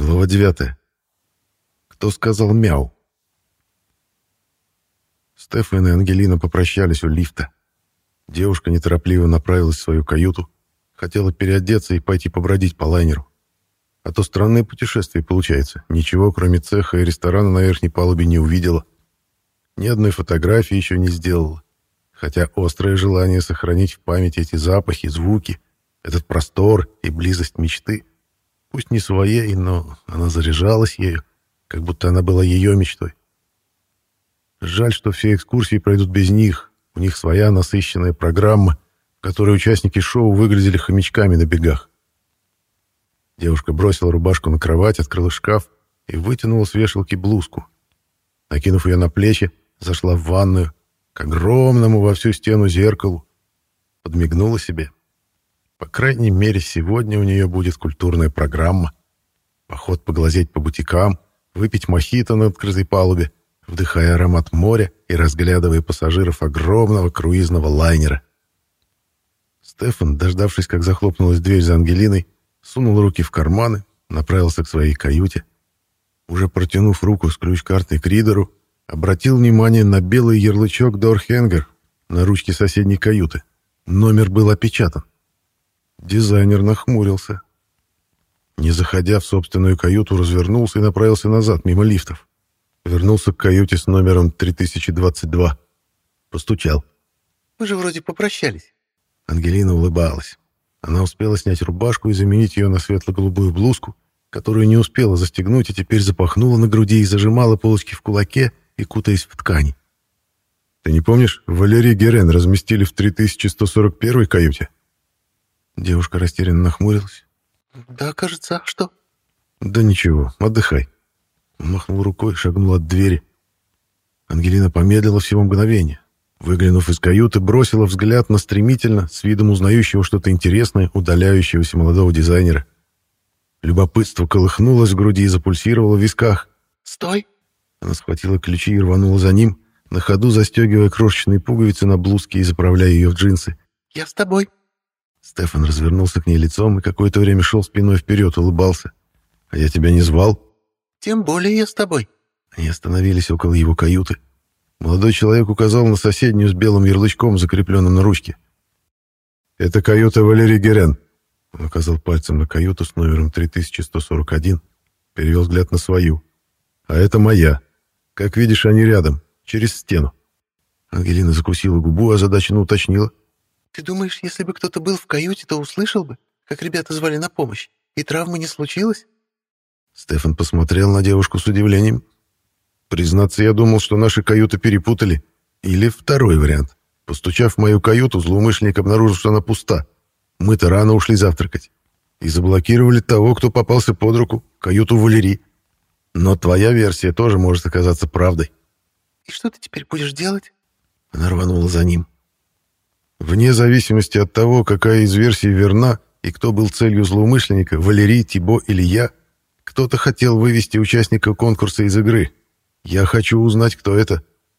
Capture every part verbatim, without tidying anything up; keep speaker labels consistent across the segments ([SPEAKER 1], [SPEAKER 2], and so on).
[SPEAKER 1] Глава девятая. Кто сказал мяу? Стефан и Ангелина попрощались у лифта. Девушка неторопливо направилась в свою каюту, хотела переодеться и пойти побродить по лайнеру. А то странное путешествие получается. Ничего, кроме цеха и ресторана на верхней палубе не увидела. Ни одной фотографии еще не сделала. Хотя острое желание сохранить в памяти эти запахи, звуки, этот простор и близость мечты, пусть не своей, но она заряжалась ею, как будто она была ее мечтой. Жаль, что все экскурсии пройдут без них. У них своя насыщенная программа, в которой участники шоу выглядели хомячками на бегах. Девушка бросила рубашку на кровать, открыла шкаф и вытянула с вешалки блузку. Накинув ее на плечи, зашла в ванную, к огромному во всю стену зеркалу. Подмигнула себе. По крайней мере, сегодня у нее будет культурная программа. Поход поглазеть по бутикам, выпить мохито на открытой палубе, вдыхая аромат моря и разглядывая пассажиров огромного круизного лайнера. Стефан, дождавшись, как захлопнулась дверь за Ангелиной, сунул руки в карманы, направился к своей каюте. Уже протянув руку с ключ-картой к ридеру, обратил внимание на белый ярлычок «Дорхенгер» на ручке соседней каюты. Номер был опечатан. Дизайнер нахмурился. Не заходя в собственную каюту, развернулся и направился назад, мимо лифтов. Вернулся к каюте с номером три тысячи двадцать два. Постучал.
[SPEAKER 2] «Мы же вроде попрощались».
[SPEAKER 1] Ангелина улыбалась. Она успела снять рубашку и заменить ее на светло-голубую блузку, которую не успела застегнуть и теперь запахнула на груди и зажимала полочки в кулаке и кутаясь в ткани. «Ты не помнишь, Валерий Герен разместили в три тысячи сто сорок первой каюте?» Девушка растерянно нахмурилась.
[SPEAKER 2] «Да, кажется, а что?»
[SPEAKER 1] «Да ничего, отдыхай». Он махнул рукой и шагнул от двери. Ангелина помедлила всего мгновение. Выглянув из каюты, бросила взгляд на стремительно, с видом узнающего что-то интересное, удаляющегося молодого дизайнера. Любопытство колыхнулось в груди и запульсировало в висках.
[SPEAKER 2] «Стой!»
[SPEAKER 1] Она схватила ключи и рванула за ним, на ходу застегивая крошечные пуговицы на блузке и заправляя ее в джинсы.
[SPEAKER 2] «Я с тобой!»
[SPEAKER 1] Стефан развернулся к ней лицом и какое-то время шел спиной вперед, улыбался. «А я тебя не звал?»
[SPEAKER 2] «Тем более я с тобой».
[SPEAKER 1] Они остановились около его каюты. Молодой человек указал на соседнюю с белым ярлычком, закрепленным на ручке. «Это каюта Валерий Герен». Он указал пальцем на каюту с номером три тысячи сто сорок один, перевел взгляд на свою. «А это моя. Как видишь, они рядом, через стену». Ангелина закусила губу, озадаченно уточнила.
[SPEAKER 2] «Ты думаешь, если бы кто-то был в каюте, то услышал бы, как ребята звали на помощь, и травмы не случилось?»
[SPEAKER 1] Стефан посмотрел на девушку с удивлением. «Признаться, я думал, что наши каюты перепутали. Или второй вариант. Постучав в мою каюту, злоумышленник обнаружил, что она пуста. Мы-то рано ушли завтракать. И заблокировали того, кто попался под руку, каюту Валерии. Но твоя версия тоже может оказаться правдой».
[SPEAKER 2] «И что ты теперь будешь делать?»
[SPEAKER 1] Она рванула за ним. Вне зависимости от того, какая из версий верна и кто был целью злоумышленника, Валерий, Тибо или я, кто-то хотел вывести участника конкурса из игры. Я хочу узнать, кто это.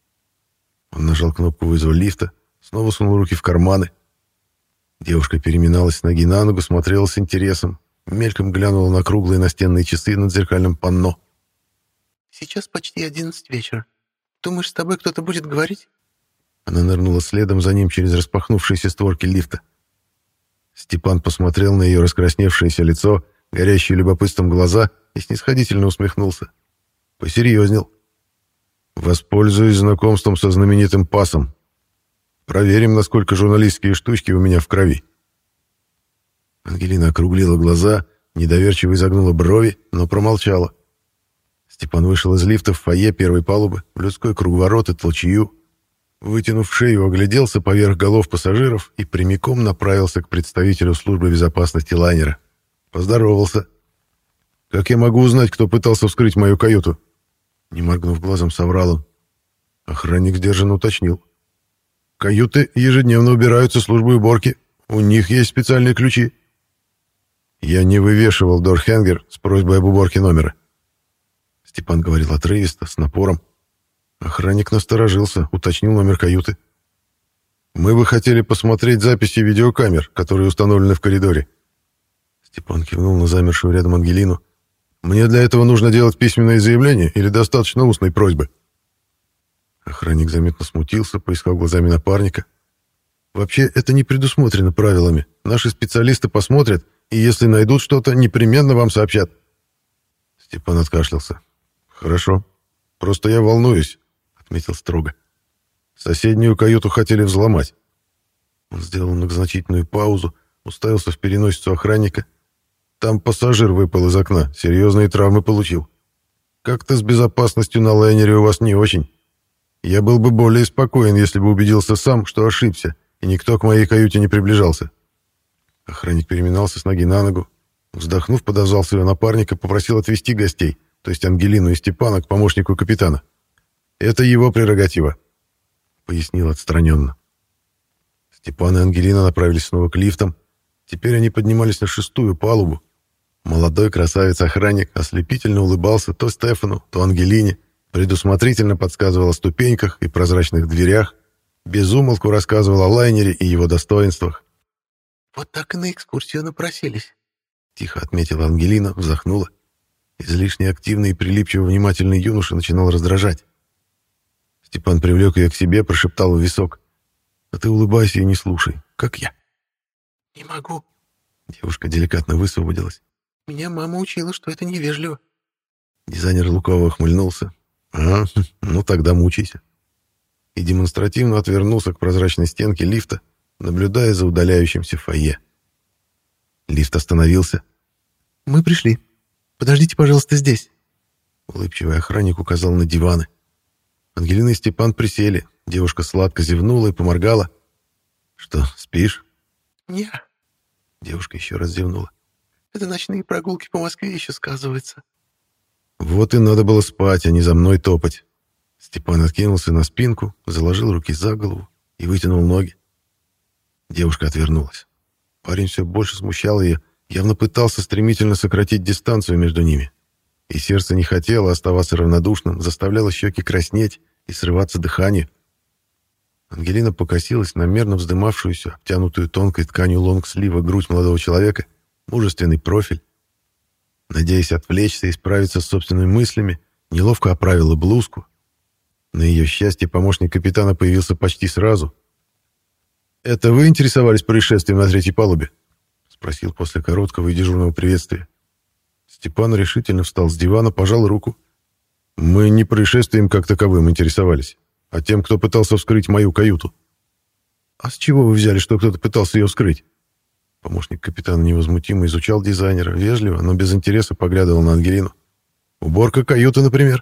[SPEAKER 1] Он нажал кнопку вызова лифта, снова сунул руки в карманы. Девушка переминалась с ноги на ногу, смотрела с интересом, мельком глянула на круглые настенные часы над зеркальным панно.
[SPEAKER 2] «Сейчас почти одиннадцать вечера. Думаешь, с тобой кто-то будет говорить?»
[SPEAKER 1] Она нырнула следом за ним через распахнувшиеся створки лифта. Степан посмотрел на ее раскрасневшееся лицо, горящие любопытством глаза, и снисходительно усмехнулся. Посерьезнел. «Воспользуюсь знакомством со знаменитым пасом. Проверим, насколько журналистские штучки у меня в крови». Ангелина округлила глаза, недоверчиво изогнула брови, но промолчала. Степан вышел из лифта в фойе первой палубы, в людской круговорот и толчью. Вытянув шею, огляделся поверх голов пассажиров и прямиком направился к представителю службы безопасности лайнера. Поздоровался. «Как я могу узнать, кто пытался вскрыть мою каюту?» Не моргнув глазом, соврал он. Охранник сдержанно уточнил. «Каюты ежедневно убираются службой уборки. У них есть специальные ключи». «Я не вывешивал Дорхенгер с просьбой об уборке номера». Степан говорил отрывисто, с напором. Охранник насторожился, уточнил номер каюты. «Мы бы хотели посмотреть записи видеокамер, которые установлены в коридоре». Степан кивнул на замершую рядом Ангелину. Мне для этого нужно делать письменное заявление или достаточно устной просьбы?» Охранник заметно смутился, поискал глазами напарника. «Вообще, это не предусмотрено правилами. Наши специалисты посмотрят, и если найдут что-то, непременно вам сообщат». Степан откашлялся. «Хорошо. Просто я волнуюсь», — отметил строго. «Соседнюю каюту хотели взломать». Он сделал многозначительную паузу, уставился в переносицу охранника. «Там пассажир выпал из окна, серьезные травмы получил. Как-то с безопасностью на лайнере у вас не очень. Я был бы более спокоен, если бы убедился сам, что ошибся, и никто к моей каюте не приближался». Охранник переминался с ноги на ногу. Вздохнув, подозвал своего напарника, попросил отвезти гостей, то есть Ангелину и Степана, к помощнику капитана. «Это его прерогатива», — пояснил отстраненно. Степан и Ангелина направились снова к лифтам. Теперь они поднимались на шестую палубу. Молодой красавец-охранник ослепительно улыбался то Стефану, то Ангелине, предусмотрительно подсказывал о ступеньках и прозрачных дверях, без умолку рассказывал о лайнере и его достоинствах.
[SPEAKER 2] «Вот так и на экскурсию напросились», — тихо отметила
[SPEAKER 1] Ангелина, вздохнула. Излишне активный и прилипчиво внимательный юноша начинал раздражать. Степан привлек ее к себе, прошептал в висок: «А ты улыбайся и не слушай, как я».
[SPEAKER 2] «Не могу».
[SPEAKER 1] Девушка деликатно высвободилась.
[SPEAKER 2] «Меня мама учила, что это невежливо».
[SPEAKER 1] Дизайнер лукаво ухмыльнулся. «А, ну тогда мучайся». И демонстративно отвернулся к прозрачной стенке лифта, наблюдая за удаляющимся фойе. Лифт остановился.
[SPEAKER 2] «Мы пришли. Подождите, пожалуйста, здесь».
[SPEAKER 1] Улыбчивый охранник указал на диваны. Ангелина и Степан присели. Девушка сладко зевнула и поморгала. «Что, спишь?»
[SPEAKER 2] «Не».
[SPEAKER 1] Девушка еще раз зевнула.
[SPEAKER 2] «Это ночные прогулки по Москве еще сказываются».
[SPEAKER 1] «Вот и надо было спать, а не за мной топать». Степан откинулся на спинку, заложил руки за голову и вытянул ноги. Девушка отвернулась. Парень все больше смущал ее, явно пытался стремительно сократить дистанцию между ними. И сердце не хотело оставаться равнодушным, заставляло щеки краснеть и срываться дыхание. Ангелина покосилась на мерно вздымавшуюся, обтянутую тонкой тканью лонгслива грудь молодого человека, мужественный профиль. Надеясь отвлечься и справиться с собственными мыслями, неловко оправила блузку. На ее счастье помощник капитана появился почти сразу. «Это вы интересовались происшествием на третьей палубе?» — спросил после короткого и дежурного приветствия. Степан решительно встал с дивана, пожал руку. «Мы не происшествием как таковым интересовались, а тем, кто пытался вскрыть мою каюту». «А с чего вы взяли, что кто-то пытался ее вскрыть?» Помощник капитана невозмутимо изучал дизайнера, вежливо, но без интереса поглядывал на Ангелину. «Уборка каюты, например?»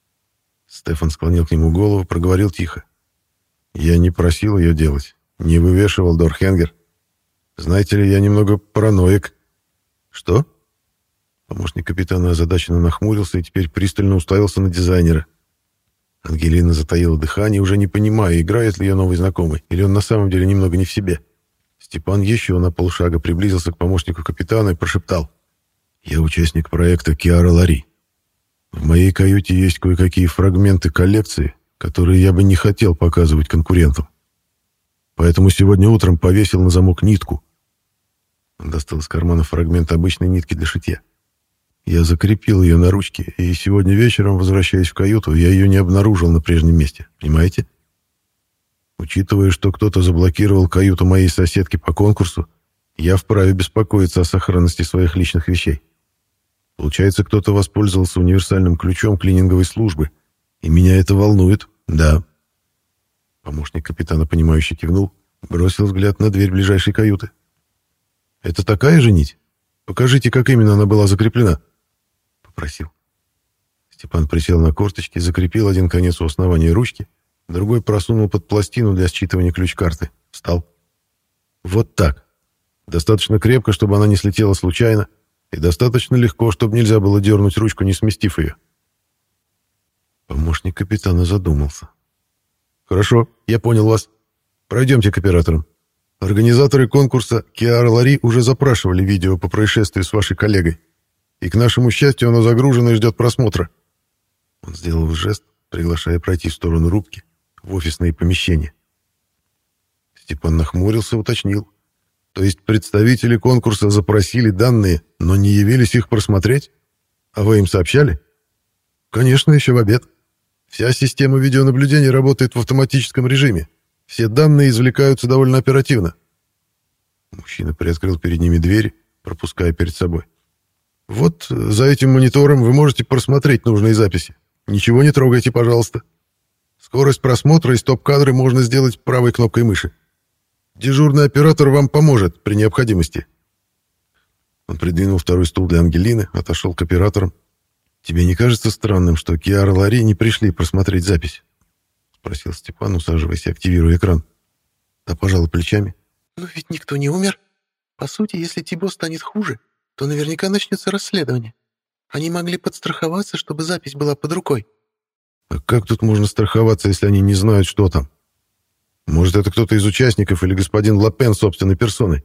[SPEAKER 1] Стефан склонил к нему голову, проговорил тихо. «Я не просил ее делать, не вывешивал дорхенгер. Знаете ли, я немного параноик». «Что?» Помощник капитана озадаченно нахмурился и теперь пристально уставился на дизайнера. Ангелина затаила дыхание, уже не понимая, играет ли ее новый знакомый, или он на самом деле немного не в себе. Степан еще на полшага приблизился к помощнику капитана и прошептал: «Я участник проекта Киара Лари. В моей каюте есть кое-какие фрагменты коллекции, которые я бы не хотел показывать конкурентам. Поэтому сегодня утром повесил на замок нитку». Он достал из кармана фрагмент обычной нитки для шитья. Я закрепил ее на ручке, и сегодня вечером, возвращаясь в каюту, я ее не обнаружил на прежнем месте. Понимаете? Учитывая, что кто-то заблокировал каюту моей соседки по конкурсу, я вправе беспокоиться о сохранности своих личных вещей. Получается, кто-то воспользовался универсальным ключом клининговой службы, и меня это волнует, да. Помощник капитана, понимающе кивнул, бросил взгляд на дверь ближайшей каюты. «Это такая же нить? Покажите, как именно она была закреплена», — попросил. Степан присел на корточки, закрепил один конец у основания ручки, другой просунул под пластину для считывания ключ-карты. Встал. «Вот так. Достаточно крепко, чтобы она не слетела случайно, и достаточно легко, чтобы нельзя было дернуть ручку, не сместив ее». Помощник капитана задумался. «Хорошо, я понял вас. Пройдемте к операторам. Организаторы конкурса Киара Лари уже запрашивали видео по происшествию с вашей коллегой, и, к нашему счастью, оно загружено и ждет просмотра». Он сделал жест, приглашая пройти в сторону рубки, в офисные помещения. Степан нахмурился, уточнил. «То есть представители конкурса запросили данные, но не явились их просмотреть?» А вы им сообщали? Конечно, еще в обед. Вся система видеонаблюдения работает в автоматическом режиме. Все данные извлекаются довольно оперативно. Мужчина приоткрыл перед ними дверь, пропуская перед собой. Вот за этим монитором вы можете просмотреть нужные записи. Ничего не трогайте, пожалуйста. Скорость просмотра и стоп-кадры можно сделать правой кнопкой мыши. Дежурный оператор вам поможет при необходимости. Он придвинул второй стул для Ангелины, отошел к операторам. «Тебе не кажется странным, что Киара и Ларри не пришли просмотреть запись?» — спросил Степан, усаживаясь и активируя экран. Та пожала плечами.
[SPEAKER 2] «Но ведь никто не умер. По сути, если Тибо станет хуже, то наверняка начнется расследование. Они могли подстраховаться, чтобы запись была под рукой».
[SPEAKER 1] «А как тут можно страховаться, если они не знают, что там? Может, это кто-то из участников или господин Лапен собственной персоной?»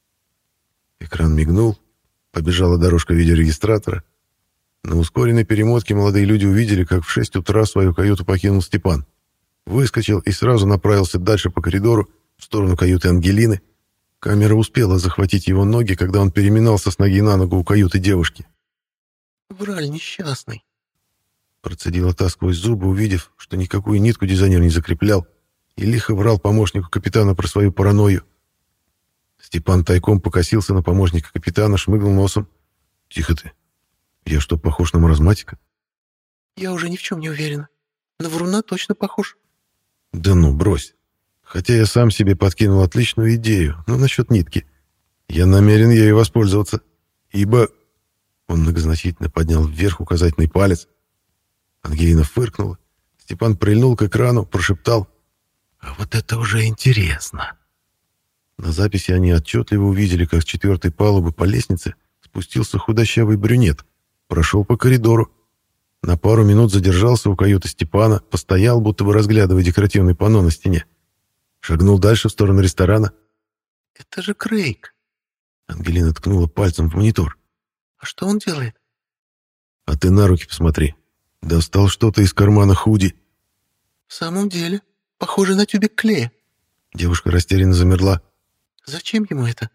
[SPEAKER 1] Экран мигнул, побежала дорожка видеорегистратора. На ускоренной перемотке молодые люди увидели, как в шесть утра свою каюту покинул Степан. Выскочил и сразу направился дальше по коридору, в сторону каюты Ангелины. Камера успела захватить его ноги, когда он переминался с ноги на ногу у каюты девушки.
[SPEAKER 2] «Враль несчастный»,
[SPEAKER 1] — процедила та сквозь зубы, увидев, что никакую нитку дизайнер не закреплял, и лихо врал помощнику капитана про свою паранойю. Степан тайком покосился на помощника капитана, шмыгнул носом. «Тихо ты. Я что, похож на маразматика?»
[SPEAKER 2] «Я уже ни в чем не уверена. На вруна точно похож».
[SPEAKER 1] «Да ну, брось. Хотя я сам себе подкинул отличную идею, но насчет нитки. Я намерен ею воспользоваться, ибо...» Он многозначительно поднял вверх указательный палец. Ангелина фыркнула. Степан прильнул к экрану, прошептал: «А вот это уже интересно». На записи они отчетливо увидели, как с четвертой палубы по лестнице спустился худощавый брюнет, прошел по коридору, на пару минут задержался у каюты Степана, постоял, будто бы разглядывая декоративный панно на стене. Шагнул дальше в сторону ресторана.
[SPEAKER 2] «Это же Крейг».
[SPEAKER 1] Ангелина ткнула пальцем в монитор.
[SPEAKER 2] «А что он делает?»
[SPEAKER 1] «А ты на руки посмотри. Достал что-то из кармана худи».
[SPEAKER 2] «В самом деле, похоже на тюбик клея».
[SPEAKER 1] Девушка растерянно замерла.
[SPEAKER 2] «Зачем ему это?»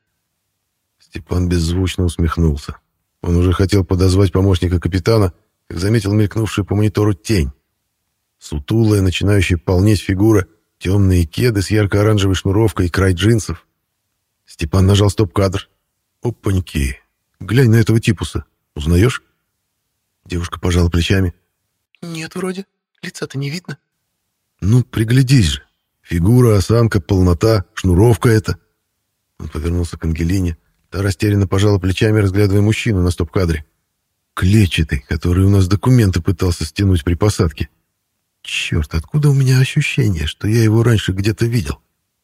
[SPEAKER 1] Степан беззвучно усмехнулся. Он уже хотел подозвать помощника капитана, как заметил мелькнувшую по монитору тень. Сутулая, начинающая полнеть фигура, темные кеды с ярко-оранжевой шнуровкой и край джинсов. Степан нажал стоп-кадр. «Опаньки! Глянь на этого типуса. Узнаешь?» Девушка пожала плечами.
[SPEAKER 2] «Нет, вроде. Лица-то не видно».
[SPEAKER 1] «Ну, приглядись же. Фигура, осанка, полнота, шнуровка эта». Он повернулся к Ангелине. Та растерянно пожала плечами, разглядывая мужчину на стоп-кадре. Клетчатый, который у нас документы пытался стянуть при посадке. Черт, откуда у меня ощущение, что я его раньше где-то видел?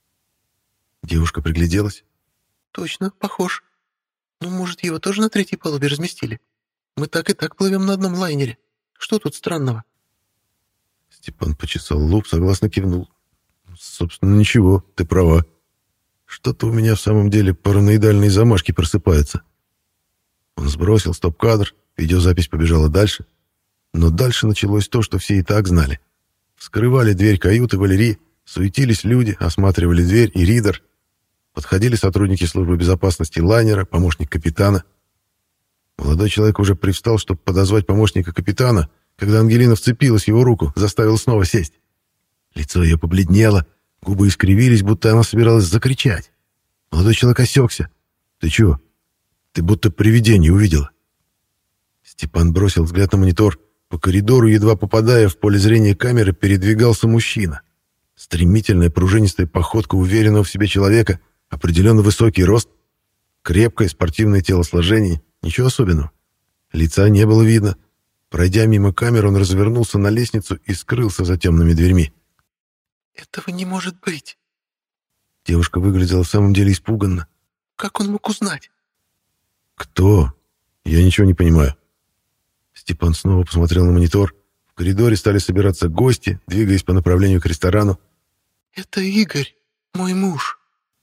[SPEAKER 1] Девушка пригляделась.
[SPEAKER 2] «Точно, похож. Ну, может, его тоже на третьей палубе разместили? Мы так и так плывем на одном лайнере. Что тут странного?»
[SPEAKER 1] Степан почесал лоб, согласно кивнул. «Собственно, ничего, ты права. Что-то у меня в самом деле параноидальные замашки просыпаются». Он сбросил стоп-кадр, видеозапись побежала дальше. Но дальше началось то, что все и так знали. Вскрывали дверь каюты Валерии, суетились люди, осматривали дверь и ридер. Подходили сотрудники службы безопасности лайнера, помощник капитана. Молодой человек уже привстал, чтобы подозвать помощника капитана, когда Ангелина вцепилась в его руку, заставила снова сесть. Лицо ее побледнело, губы искривились, будто она собиралась закричать. Молодой человек осекся. «Ты чего? Ты будто привидение увидела». Степан бросил взгляд на монитор. По коридору, едва попадая в поле зрения камеры, передвигался мужчина. Стремительная пружинистая походка уверенного в себе человека, определенно высокий рост, крепкое спортивное телосложение, ничего особенного. Лица не было видно. Пройдя мимо камер, он развернулся на лестницу и скрылся за темными дверьми.
[SPEAKER 2] «Этого не может быть».
[SPEAKER 1] Девушка выглядела в самом деле испуганно.
[SPEAKER 2] «Как он мог узнать?»
[SPEAKER 1] «Кто? Я ничего не понимаю». Степан снова посмотрел на монитор. В коридоре стали собираться гости, двигаясь по направлению к ресторану.
[SPEAKER 2] «Это Игорь, мой муж».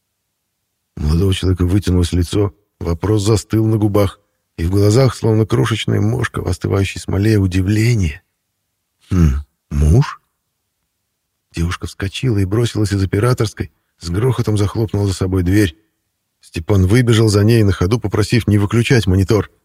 [SPEAKER 1] У молодого человека вытянулось лицо, вопрос застыл на губах, и в глазах, словно крошечная мошка в остывающей смоле, удивление. «Хм, муж?» Девушка вскочила и бросилась из операторской, с грохотом захлопнула за собой дверь. Степан выбежал за ней, на ходу попросив не выключать монитор.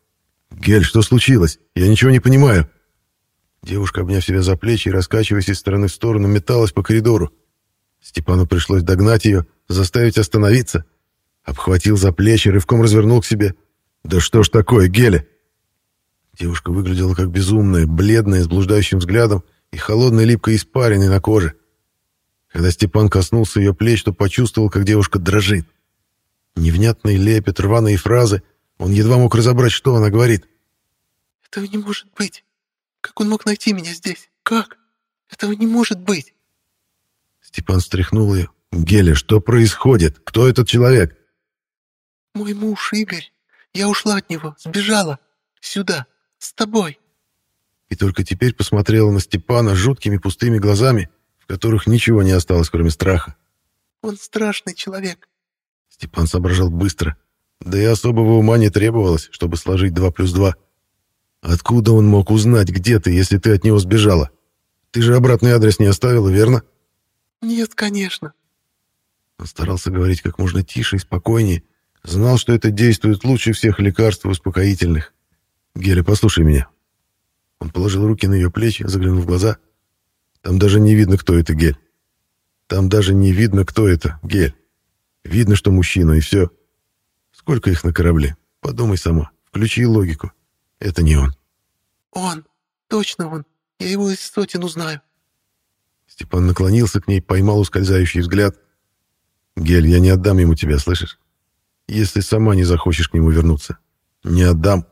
[SPEAKER 1] «Гель, что случилось? Я ничего не понимаю». Девушка, обняв себя за плечи и раскачиваясь из стороны в сторону, металась по коридору. Степану пришлось догнать ее, заставить остановиться. Обхватил за плечи, рывком развернул к себе. «Да что ж такое, Геля?» Девушка выглядела как безумная, бледная, с блуждающим взглядом и холодной липкой испариной на коже. Когда Степан коснулся ее плеч, то почувствовал, как девушка дрожит. Невнятный лепет, рваные фразы. Он едва мог разобрать, что она говорит.
[SPEAKER 2] «Этого не может быть! Как он мог найти меня здесь? Как? Этого не может быть!»
[SPEAKER 1] Степан встряхнул ее. «Геля, что происходит? Кто этот человек?»
[SPEAKER 2] «Мой муж, Игорь. Я ушла от него, сбежала. Сюда, с тобой».
[SPEAKER 1] И только теперь посмотрела на Степана жуткими пустыми глазами, в которых ничего не осталось, кроме страха.
[SPEAKER 2] «Он страшный человек».
[SPEAKER 1] Степан соображал быстро. Да и особого ума не требовалось, чтобы сложить два плюс два. Откуда он мог узнать, где ты, если ты от него сбежала? Ты же обратный адрес не оставила, верно?
[SPEAKER 2] «Нет, конечно».
[SPEAKER 1] Он старался говорить как можно тише и спокойнее. Знал, что это действует лучше всех лекарств и успокоительных. «Геля, послушай меня». Он положил руки на ее плечи, заглянул в глаза. «Там даже не видно, кто это, Гель. Там даже не видно, кто это, Гель. Видно, что мужчина, и все. Сколько их на корабле? Подумай сама, включи логику. Это не он».
[SPEAKER 2] «Он, точно он. Я его из сотен узнаю».
[SPEAKER 1] Степан наклонился к ней, поймал ускользающий взгляд. «Гель, я не отдам ему тебя, слышишь? Если сама не захочешь к нему вернуться. Не отдам».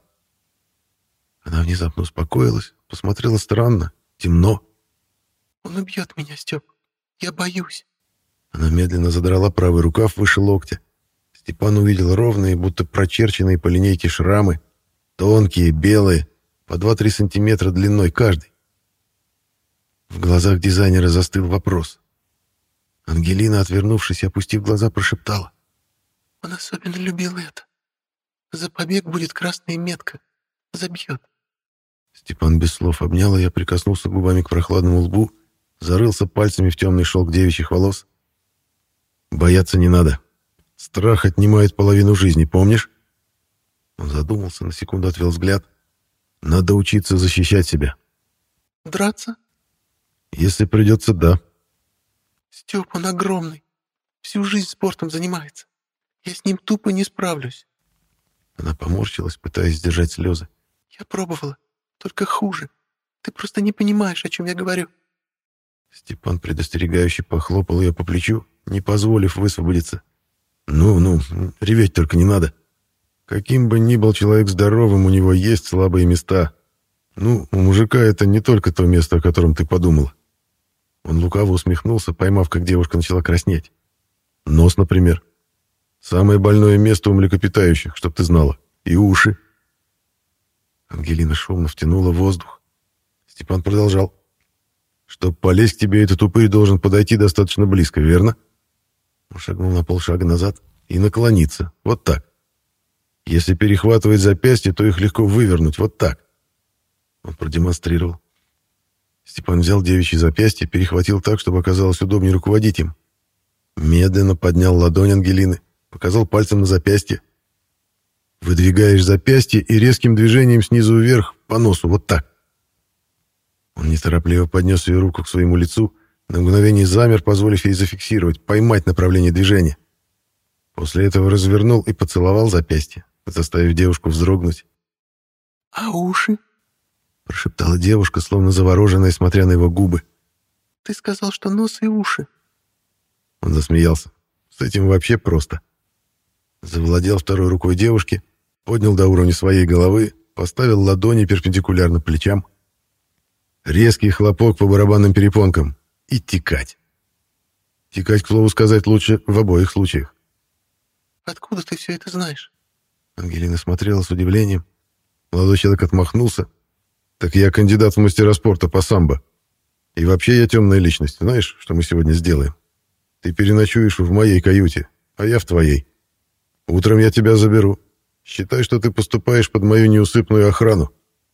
[SPEAKER 1] Она внезапно успокоилась, посмотрела странно, темно.
[SPEAKER 2] «Он убьет меня, Степ. Я боюсь».
[SPEAKER 1] Она медленно задрала правый рукав выше локтя. Степан увидел ровные, будто прочерченные по линейке шрамы, тонкие, белые, по два-три сантиметра длиной каждый. В глазах дизайнера застыл вопрос. Ангелина, отвернувшись и опустив глаза, прошептала.
[SPEAKER 2] «Он особенно любил это. За побег будет красная метка. Забьет».
[SPEAKER 1] Степан без слов обнял ее, прикоснулся губами к прохладному лбу, зарылся пальцами в темный шелк девичьих волос. «Бояться не надо. Страх отнимает половину жизни, помнишь?» Он задумался, на секунду отвел взгляд. «Надо учиться защищать себя».
[SPEAKER 2] «Драться?»
[SPEAKER 1] «Если придется, да».
[SPEAKER 2] «Степ, он огромный. Всю жизнь спортом занимается. Я с ним тупо не справлюсь».
[SPEAKER 1] Она поморщилась, пытаясь сдержать слезы.
[SPEAKER 2] «Я пробовала. Только хуже. Ты просто не понимаешь, о чем я говорю».
[SPEAKER 1] Степан предостерегающе похлопал ее по плечу, не позволив высвободиться. «Ну, ну, реветь только не надо. Каким бы ни был человек здоровым, у него есть слабые места. Ну, у мужика это не только то место, о котором ты подумала». Он лукаво усмехнулся, поймав, как девушка начала краснеть. «Нос, например. Самое больное место у млекопитающих, чтоб ты знала. И уши». Ангелина шумно втянула воздух. Степан продолжал. «Чтоб полезть к тебе, этот упырь должен подойти достаточно близко, верно?» Он шагнул на полшага назад и наклониться. Вот так. Если перехватывать запястья, то их легко вывернуть. Вот так. Он продемонстрировал. Степан взял девичье запястье, перехватил так, чтобы оказалось удобнее руководить им. Медленно поднял ладонь Ангелины, показал пальцем на запястье. Выдвигаешь запястье и резким движением снизу вверх по носу, вот так. Он неторопливо поднес ее руку к своему лицу, на мгновение замер, позволив ей зафиксировать, поймать направление движения. После этого развернул и поцеловал запястье, заставив девушку вздрогнуть.
[SPEAKER 2] «А уши?»
[SPEAKER 1] — прошептала девушка, словно завороженная, смотря на его губы.
[SPEAKER 2] «Ты сказал, что нос и уши».
[SPEAKER 1] Он засмеялся. С этим вообще просто. Завладел второй рукой девушки, поднял до уровня своей головы, поставил ладони перпендикулярно плечам. Резкий хлопок по барабанным перепонкам. И текать. Текать, к слову сказать, лучше в обоих случаях.
[SPEAKER 2] «Откуда ты все это знаешь?»
[SPEAKER 1] Ангелина смотрела с удивлением. Молодой человек отмахнулся. «Так я кандидат в мастера спорта по самбо. И вообще я темная личность. Знаешь, что мы сегодня сделаем? Ты переночуешь в моей каюте, а я в твоей. Утром я тебя заберу. Считай, что ты поступаешь под мою неусыпную охрану».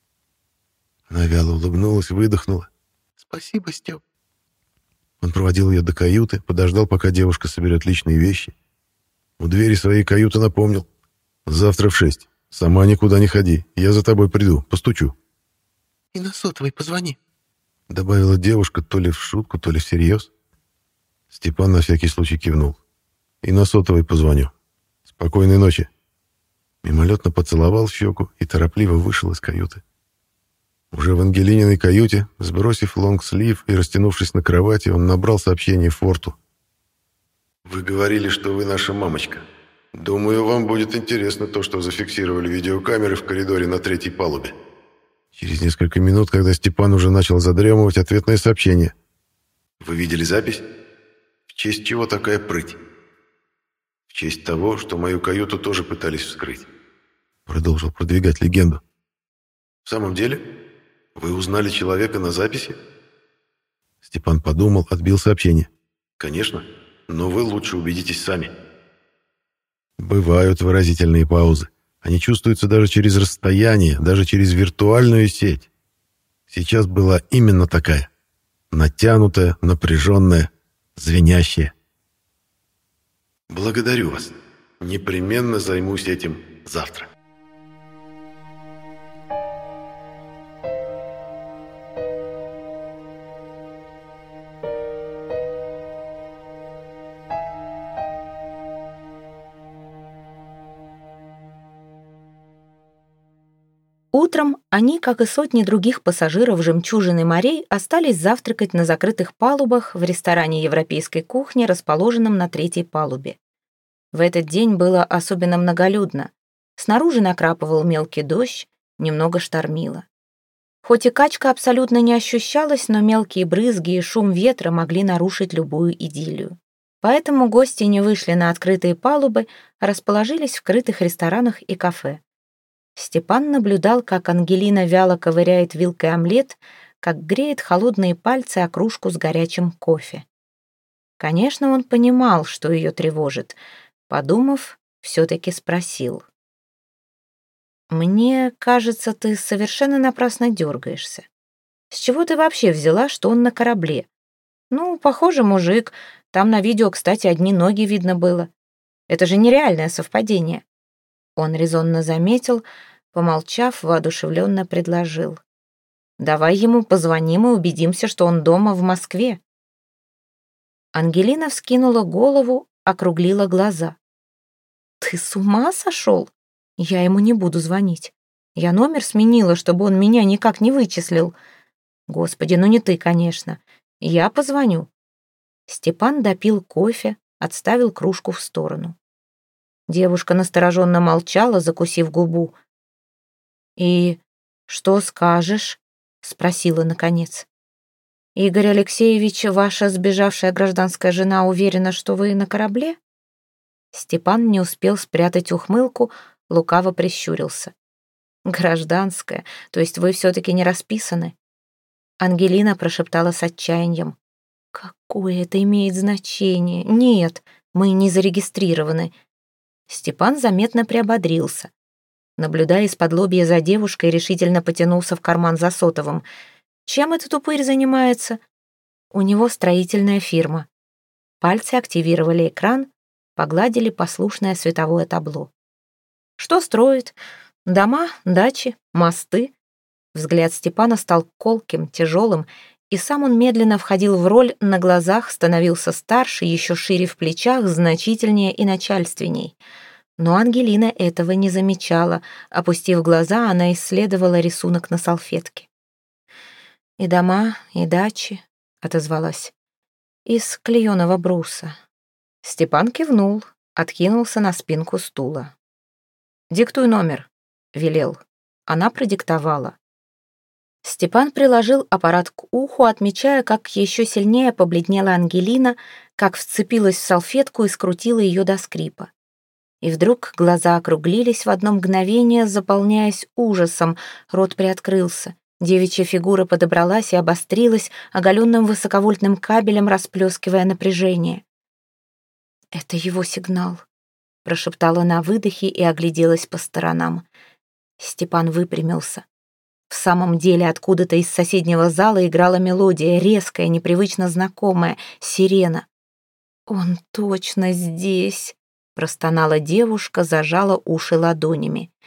[SPEAKER 1] Она вяло улыбнулась, выдохнула.
[SPEAKER 2] «Спасибо, Степ».
[SPEAKER 1] Он проводил ее до каюты, подождал, пока девушка соберет личные вещи. У двери своей каюты напомнил. «Завтра в шесть. Сама никуда не ходи, я за тобой приду, постучу».
[SPEAKER 2] «И на сотовый позвони»,
[SPEAKER 1] — добавила девушка то ли в шутку, то ли всерьез. Степан на всякий случай кивнул. «И на сотовый позвоню. Спокойной ночи». Мимолетно поцеловал в щеку и торопливо вышел из каюты. Уже в Ангелининой каюте, сбросив лонгслив и растянувшись на кровати, он набрал сообщение Форту. «Вы говорили, что вы наша мамочка. Думаю, вам будет интересно то, что зафиксировали видеокамеры в коридоре на третьей палубе». Через несколько минут, когда Степан уже начал задремывать, ответное сообщение. «Вы видели запись? В честь чего такая прыть?» «В честь того, что мою каюту тоже пытались вскрыть», — продолжил продвигать легенду. «В самом деле? Вы узнали человека на записи?» Степан подумал, отбил сообщение. «Конечно, но вы лучше убедитесь сами». Бывают выразительные паузы. Они чувствуются даже через расстояние, даже через виртуальную сеть. Сейчас была именно такая. Натянутая, напряженная, звенящая. «Благодарю вас. Непременно займусь этим завтра».
[SPEAKER 3] Утром они, как и сотни других пассажиров «Жемчужины морей», остались завтракать на закрытых палубах в ресторане европейской кухни, расположенном на третьей палубе. В этот день было особенно многолюдно. Снаружи накрапывал мелкий дождь, немного штормило. Хоть и качка абсолютно не ощущалась, но мелкие брызги и шум ветра могли нарушить любую идиллию. Поэтому гости не вышли на открытые палубы, а расположились в крытых ресторанах и кафе. Степан наблюдал, как Ангелина вяло ковыряет вилкой омлет, как греет холодные пальцы о кружку с горячим кофе. Конечно, он понимал, что ее тревожит. Подумав, все-таки спросил. «Мне кажется, ты совершенно напрасно дергаешься. С чего ты вообще взяла, что он на корабле? Ну, похоже, мужик. Там на видео, кстати, одни ноги видно было. Это же нереальное совпадение». Он резонно заметил, помолчав, воодушевленно предложил. «Давай ему позвоним и убедимся, что он дома в Москве». Ангелина вскинула голову, округлила глаза. «Ты с ума сошел? Я ему не буду звонить. Я номер сменила, чтобы он меня никак не вычислил. Господи, ну не ты, конечно. Я позвоню». Степан допил кофе, отставил кружку в сторону. Девушка настороженно молчала, закусив губу. «И что скажешь?» — спросила наконец. «Игорь Алексеевич, ваша сбежавшая гражданская жена уверена, что вы на корабле?» Степан не успел спрятать ухмылку, лукаво прищурился. «Гражданская, то есть вы все-таки не расписаны?» Ангелина прошептала с отчаянием. «Какое это имеет значение? Нет, мы не зарегистрированы». Степан заметно приободрился. Наблюдая из-под лобья за девушкой, решительно потянулся в карман за сотовым. «Чем этот упырь занимается?» «У него строительная фирма». Пальцы активировали экран, погладили послушное световое табло. «Что строит? Дома, дачи, мосты?» Взгляд Степана стал колким, тяжелым, и сам он медленно входил в роль, на глазах становился старше, еще шире в плечах, значительнее и начальственней. Но Ангелина этого не замечала. Опустив глаза, она исследовала рисунок на салфетке. «И дома, и дачи», — отозвалась, — «из клееного бруса». Степан кивнул, откинулся на спинку стула. «Диктуй номер», — велел. Она продиктовала. Степан приложил аппарат к уху, отмечая, как еще сильнее побледнела Ангелина, как вцепилась в салфетку и скрутила ее до скрипа. И вдруг глаза округлились в одно мгновение, заполняясь ужасом, рот приоткрылся. Девичья фигура подобралась и обострилась, оголенным высоковольтным кабелем расплескивая напряжение. «Это его сигнал», — прошептала на выдохе и огляделась по сторонам. Степан выпрямился. В самом деле откуда-то из соседнего зала играла мелодия, резкая, непривычно знакомая, сирена. «Он точно здесь», — простонала девушка, зажала уши ладонями.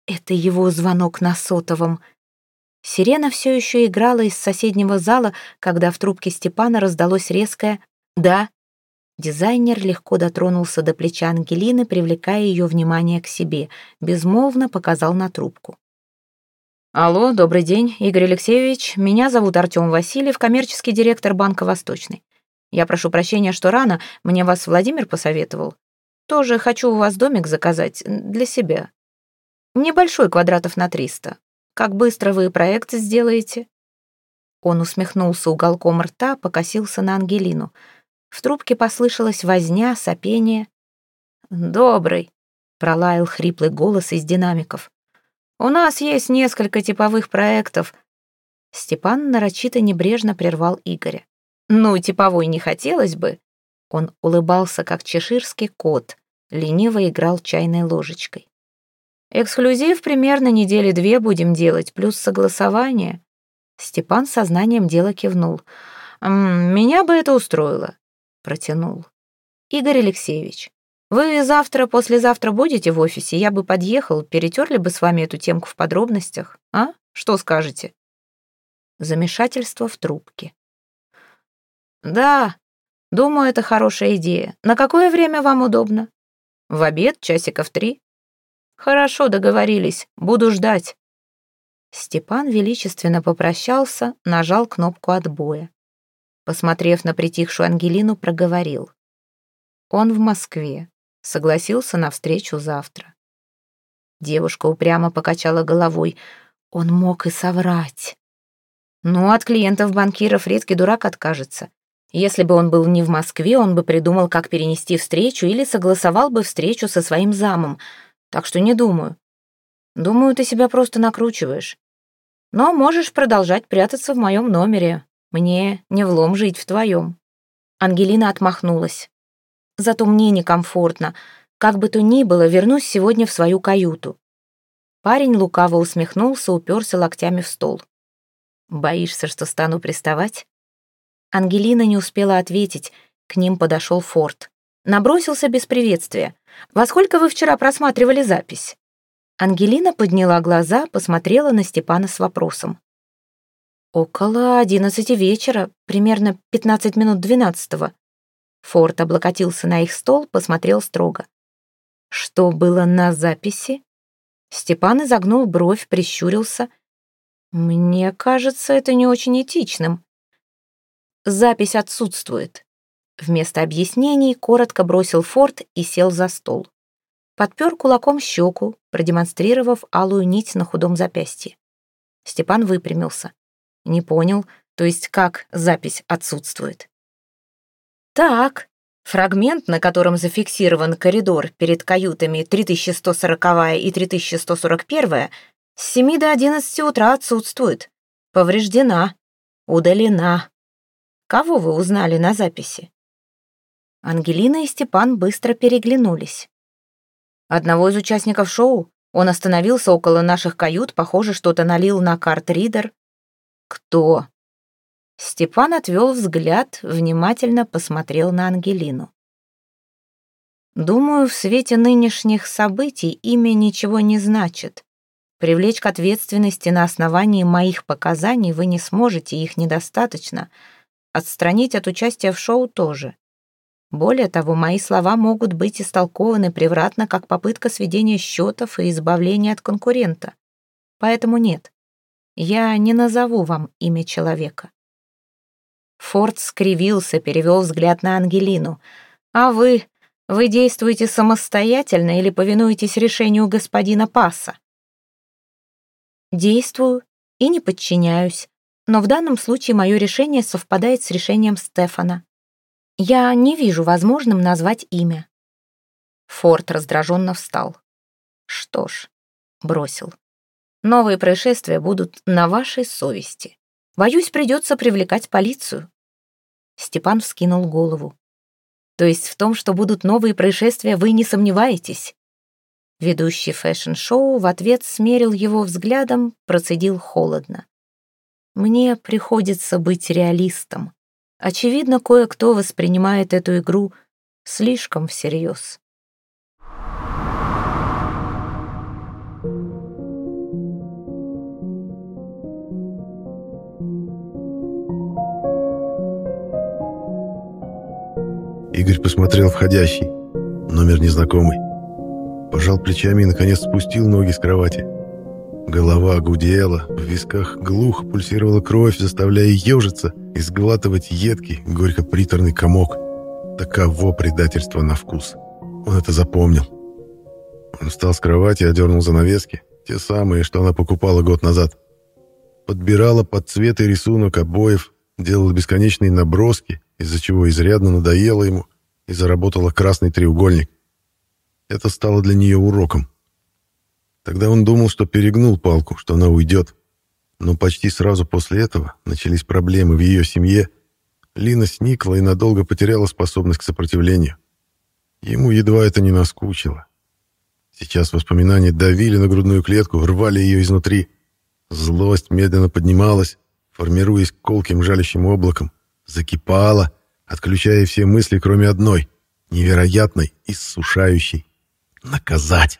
[SPEAKER 3] Это его звонок на сотовом. Сирена все еще играла из соседнего зала, когда в трубке Степана раздалось резкое «да». Дизайнер легко дотронулся до плеча Ангелины, привлекая ее внимание к себе, безмолвно показал на трубку. «Алло, добрый день, Игорь Алексеевич. Меня зовут Артем Васильев, коммерческий директор Банка Восточный. Я прошу прощения, что рано, мне вас Владимир посоветовал. Тоже хочу у вас домик заказать для себя. Небольшой, квадратов на триста. Как быстро вы проект сделаете?» Он усмехнулся уголком рта, покосился на Ангелину. В трубке послышалась возня, сопение. «Добрый», — пролаял хриплый голос из динамиков. «У нас есть несколько типовых проектов». Степан нарочито небрежно прервал Игоря. «Ну, типовой не хотелось бы». Он улыбался, как чеширский кот, лениво играл чайной ложечкой. «Эксклюзив примерно недели две будем делать, плюс согласование». Степан сознанием дела кивнул. «Меня бы это устроило», — протянул. «Игорь Алексеевич, вы завтра-послезавтра будете в офисе? Я бы подъехал, перетерли бы с вами эту темку в подробностях. А? Что скажете?» Замешательство в трубке. «Да, думаю, это хорошая идея. На какое время вам удобно?» «В обед, часиков три». «Хорошо, договорились. Буду ждать». Степан величественно попрощался, нажал кнопку отбоя. Посмотрев на притихшую Ангелину, проговорил. Он в Москве. Согласился на встречу завтра. Девушка упрямо покачала головой. Он мог и соврать. Ну, от клиентов-банкиров редкий дурак откажется. Если бы он был не в Москве, он бы придумал, как перенести встречу или согласовал бы встречу со своим замом. Так что не думаю. Думаю, ты себя просто накручиваешь. Но можешь продолжать прятаться в моем номере. Мне не влом жить в твоем». Ангелина отмахнулась. «Зато мне некомфортно. Как бы то ни было, вернусь сегодня в свою каюту». Парень лукаво усмехнулся, уперся локтями в стол. «Боишься, что стану приставать?» Ангелина не успела ответить. К ним подошел Форд. Набросился без приветствия. «Во сколько вы вчера просматривали запись?» Ангелина подняла глаза, посмотрела на Степана с вопросом. «Около одиннадцати вечера, примерно пятнадцать минут двенадцатого». Форд облокотился на их стол, посмотрел строго. «Что было на записи?» Степан изогнул бровь, прищурился. «Мне кажется, это не очень этичным». «Запись отсутствует». Вместо объяснений коротко бросил Форд и сел за стол. Подпер кулаком щеку, продемонстрировав алую нить на худом запястье. Степан выпрямился. Не понял, то есть как запись отсутствует? Так, фрагмент, на котором зафиксирован коридор перед каютами три тысячи сто сорок и три тысячи сто сорок один, с семи до одиннадцати утра отсутствует. Повреждена, удалена. Кого вы узнали на записи? Ангелина и Степан быстро переглянулись. Одного из участников шоу. Он остановился около наших кают, похоже, что-то налил на карт-ридер. Кто? Степан отвел взгляд, внимательно посмотрел на Ангелину. Думаю, в свете нынешних событий имя ничего не значит. Привлечь к ответственности на основании моих показаний вы не сможете, их недостаточно. Отстранить от участия в шоу тоже. Более того, мои слова могут быть истолкованы превратно как попытка сведения счетов и избавления от конкурента. Поэтому нет, я не назову вам имя человека. Форд скривился, перевел взгляд на Ангелину. А вы, вы действуете самостоятельно или повинуетесь решению господина Пасса? Действую и не подчиняюсь, но в данном случае мое решение совпадает с решением Стефана. Я не вижу возможным назвать имя. Форд раздраженно встал. Что ж, бросил. Новые происшествия будут на вашей совести. Боюсь, придется привлекать полицию. Степан вскинул голову. То есть в том, что будут новые происшествия, вы не сомневаетесь? Ведущий фэшн-шоу в ответ смерил его взглядом, процедил холодно. Мне приходится быть реалистом. Очевидно, кое-кто воспринимает эту игру слишком всерьез.
[SPEAKER 1] Игорь посмотрел входящий. Номер незнакомый. Пожал плечами и, наконец, спустил ноги с кровати. Голова гудела, в висках глухо пульсировала кровь, заставляя ежиться и сглатывать едкий, горько-приторный комок. Таково предательство на вкус. Он это запомнил. Он встал с кровати и одернул занавески, те самые, что она покупала год назад. Подбирала под цвет и рисунок обоев, делала бесконечные наброски, из-за чего изрядно надоело ему, и заработала красный треугольник. Это стало для нее уроком. Тогда он думал, что перегнул палку, что она уйдет. Но почти сразу после этого начались проблемы в ее семье. Лина сникла и надолго потеряла способность к сопротивлению. Ему едва это не наскучило. Сейчас воспоминания давили на грудную клетку, рвали ее изнутри. Злость медленно поднималась, формируясь колким жалящим облаком, закипала, отключая все мысли, кроме одной, невероятной, иссушающей. Наказать!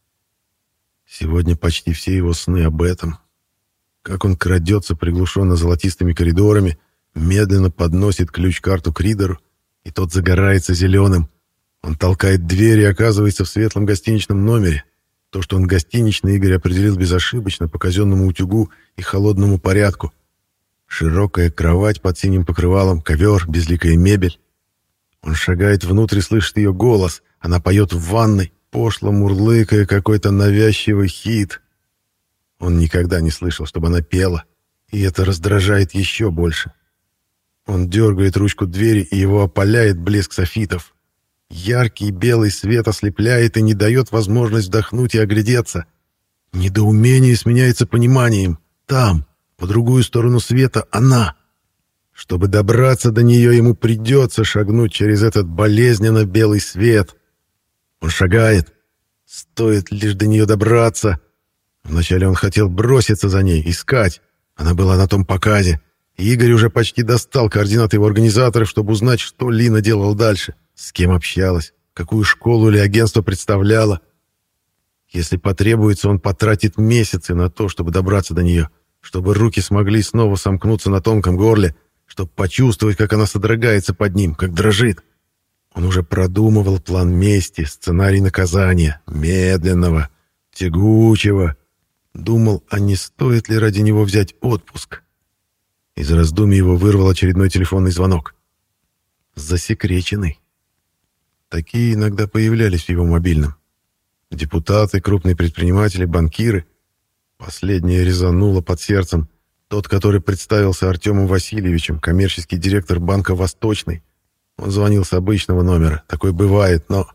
[SPEAKER 1] Сегодня почти все его сны об этом. Как он крадется приглушенно золотистыми коридорами, медленно подносит ключ-карту к Ридеру, и тот загорается зеленым. Он толкает дверь и оказывается в светлом гостиничном номере. То, что он гостиничный, Игорь определил безошибочно по казенному утюгу и холодному порядку. Широкая кровать под синим покрывалом, ковер, безликая мебель. Он шагает внутрь и слышит ее голос. Она поет в ванной, пошло мурлыкая какой-то навязчивый хит. Он никогда не слышал, чтобы она пела, и это раздражает еще больше. Он дергает ручку двери, и его опаляет блеск софитов. Яркий белый свет ослепляет и не дает возможность вдохнуть и оглядеться. Недоумение сменяется пониманием. Там, по другую сторону света, она. Чтобы добраться до нее, ему придется шагнуть через этот болезненно белый свет. Он шагает. Стоит лишь до нее добраться. Вначале он хотел броситься за ней, искать. Она была на том показе. И Игорь уже почти достал координаты его организаторов, чтобы узнать, что Лина делала дальше, с кем общалась, какую школу или агентство представляла. Если потребуется, он потратит месяцы на то, чтобы добраться до нее, чтобы руки смогли снова сомкнуться на тонком горле, чтобы почувствовать, как она содрогается под ним, как дрожит. Он уже продумывал план мести, сценарий наказания, медленного, тягучего. Думал, а не стоит ли ради него взять отпуск. Из раздумий его вырвал очередной телефонный звонок. Засекреченный. Такие иногда появлялись в его мобильном. Депутаты, крупные предприниматели, банкиры. Последнее резануло под сердцем. Тот, который представился Артемом Васильевичем, коммерческий директор банка «Восточный». Он звонил с обычного номера. Такое бывает, но...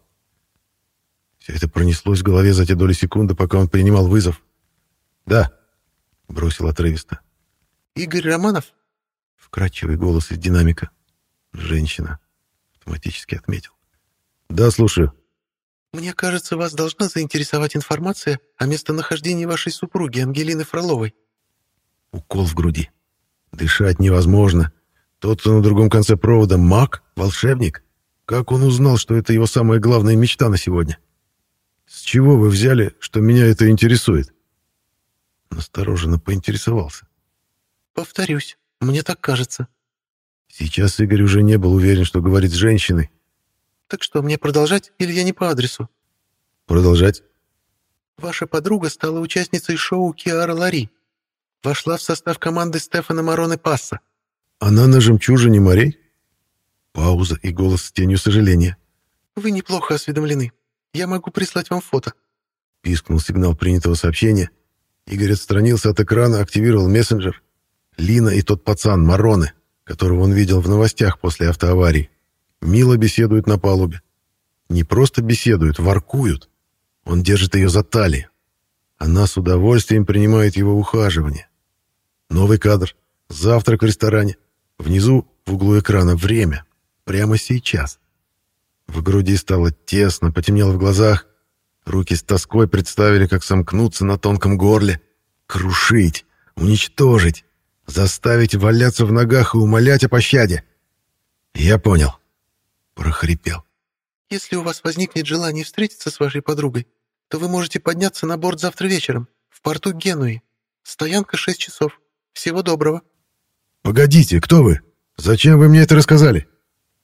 [SPEAKER 1] Все это пронеслось в голове за те доли секунды, пока он принимал вызов. «Да», — бросил отрывисто.
[SPEAKER 2] «Игорь Романов?»
[SPEAKER 1] Вкрадчивый голос из динамика. «Женщина», — автоматически отметил. «Да, слушаю».
[SPEAKER 2] «Мне кажется, вас должна заинтересовать информация о местонахождении вашей супруги Ангелины Фроловой».
[SPEAKER 1] Укол в груди. Дышать невозможно. Тот, кто на другом конце провода, маг, волшебник. Как он узнал, что это его самая главная мечта на сегодня? С чего вы взяли, что меня это интересует? Настороженно поинтересовался.
[SPEAKER 2] «Повторюсь, мне так кажется».
[SPEAKER 1] Сейчас Игорь уже не был уверен, что говорит с женщиной.
[SPEAKER 2] «Так что, мне продолжать или я не по адресу?»
[SPEAKER 1] «Продолжать».
[SPEAKER 2] «Ваша подруга стала участницей шоу Киара Лари. Вошла в состав команды Стефана Мароне Пасса».
[SPEAKER 1] «Она на жемчужине морей?» Пауза и голос с тенью сожаления.
[SPEAKER 2] «Вы неплохо осведомлены. Я могу прислать вам фото».
[SPEAKER 1] Пискнул сигнал принятого сообщения. Игорь отстранился от экрана, активировал мессенджер. Лина и тот пацан Мароне, которого он видел в новостях после автоаварии, мило беседуют на палубе. Не просто беседуют, воркуют. Он держит ее за талию. Она с удовольствием принимает его ухаживание. Новый кадр. Завтрак в ресторане. Внизу, в углу экрана, время. Прямо сейчас. В груди стало тесно, потемнело в глазах. Руки с тоской представили, как сомкнуться на тонком горле. Крушить, уничтожить, заставить валяться в ногах и умолять о пощаде. «Я понял», — прохрипел.
[SPEAKER 2] «Если у вас возникнет желание встретиться с вашей подругой, то вы можете подняться на борт завтра вечером в порту Генуи. Стоянка шесть часов. Всего доброго».
[SPEAKER 1] «Погодите, кто вы? Зачем вы мне это рассказали?»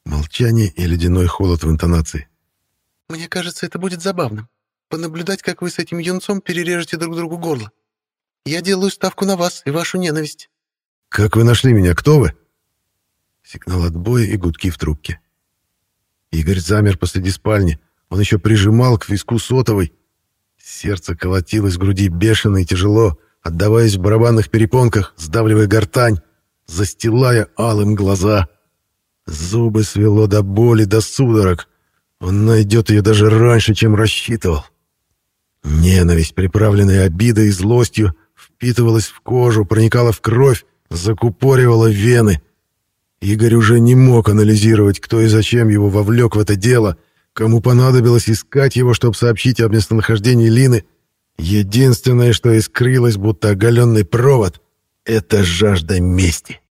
[SPEAKER 1] Молчание и ледяной холод в интонации.
[SPEAKER 2] «Мне кажется, это будет забавным. Понаблюдать, как вы с этим юнцом перережете друг другу горло. Я делаю ставку на вас и вашу ненависть».
[SPEAKER 1] «Как вы нашли меня? Кто вы?» Сигнал отбоя и гудки в трубке. Игорь замер посреди спальни. Он еще прижимал к виску сотовой. Сердце колотилось в груди бешено и тяжело, отдаваясь в барабанных перепонках, сдавливая гортань, застилая алым глаза. Зубы свело до боли, до судорог. Он найдет ее даже раньше, чем рассчитывал. Ненависть, приправленная обидой и злостью, впитывалась в кожу, проникала в кровь, закупоривала вены. Игорь уже не мог анализировать, кто и зачем его вовлек в это дело, кому понадобилось искать его, чтобы сообщить о местонахождении Лины. Единственное, что искрилось, будто оголенный провод — это жажда мести.